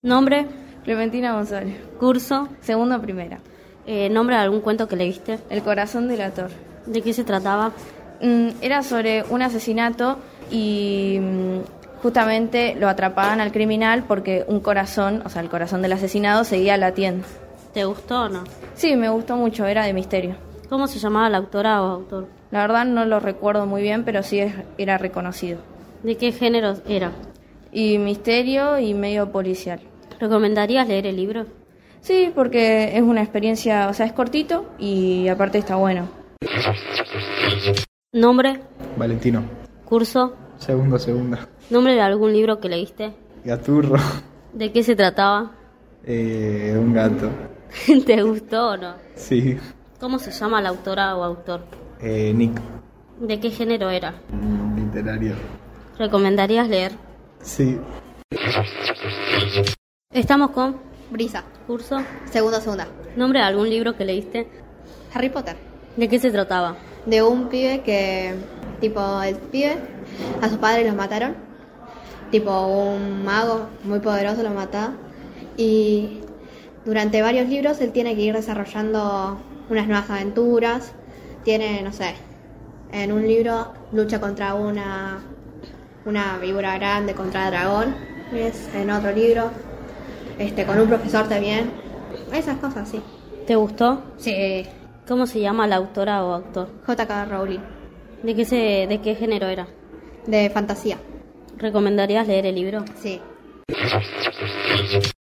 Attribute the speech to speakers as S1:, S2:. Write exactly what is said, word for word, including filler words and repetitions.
S1: Nombre,
S2: Clementina González.
S1: curso,
S2: Segunda primera.
S1: eh, nombre de algún cuento que leíste.
S2: El corazón delator.
S1: ¿De qué se trataba?
S2: Mm, era sobre un asesinato y mm, justamente lo atrapaban al criminal porque un corazón, o sea, el corazón del asesinado seguía latiendo.
S1: ¿Te gustó o no?
S2: Sí, me gustó mucho, era de misterio.
S1: ¿Cómo se llamaba la autora o autor?
S2: La verdad no lo recuerdo muy bien, pero sí es- era reconocido.
S1: ¿De qué género era?
S2: Y misterio y medio policial.
S1: ¿Recomendarías leer el libro?
S2: Sí, porque es una experiencia, o sea, es cortito y aparte está bueno.
S1: Nombre,
S3: Valentino.
S1: curso,
S3: Segundo, segunda.
S1: nombre de algún libro que leíste.
S3: Gaturro.
S1: ¿De qué se trataba?
S3: Eh, un gato.
S1: ¿Te gustó o no?
S3: Sí.
S1: ¿Cómo se llama la autora o autor?
S3: Eh, Nick.
S1: ¿De qué género era?
S3: Mm, Literario.
S1: ¿Recomendarías leer?
S3: Sí.
S1: Estamos con
S4: Brisa,
S1: curso,
S4: segunda, segunda.
S1: nombre de algún libro que leíste.
S4: Harry Potter.
S1: ¿De qué se trataba?
S4: De un pibe que, tipo, el pibe, a sus padres los mataron. Tipo, un mago muy poderoso los mata. Y durante varios libros él tiene que ir desarrollando unas nuevas aventuras. Tiene, no sé, en un libro lucha contra una, una víbora grande, contra el dragón. Es en otro libro, este, con un profesor también. Esas cosas, sí.
S1: ¿Te gustó?
S4: Sí.
S1: ¿Cómo se llama la autora o autor?
S4: J K. Rowling.
S1: ¿De qué, se, de qué género era?
S4: De fantasía.
S1: ¿Recomendarías leer el libro?
S4: Sí.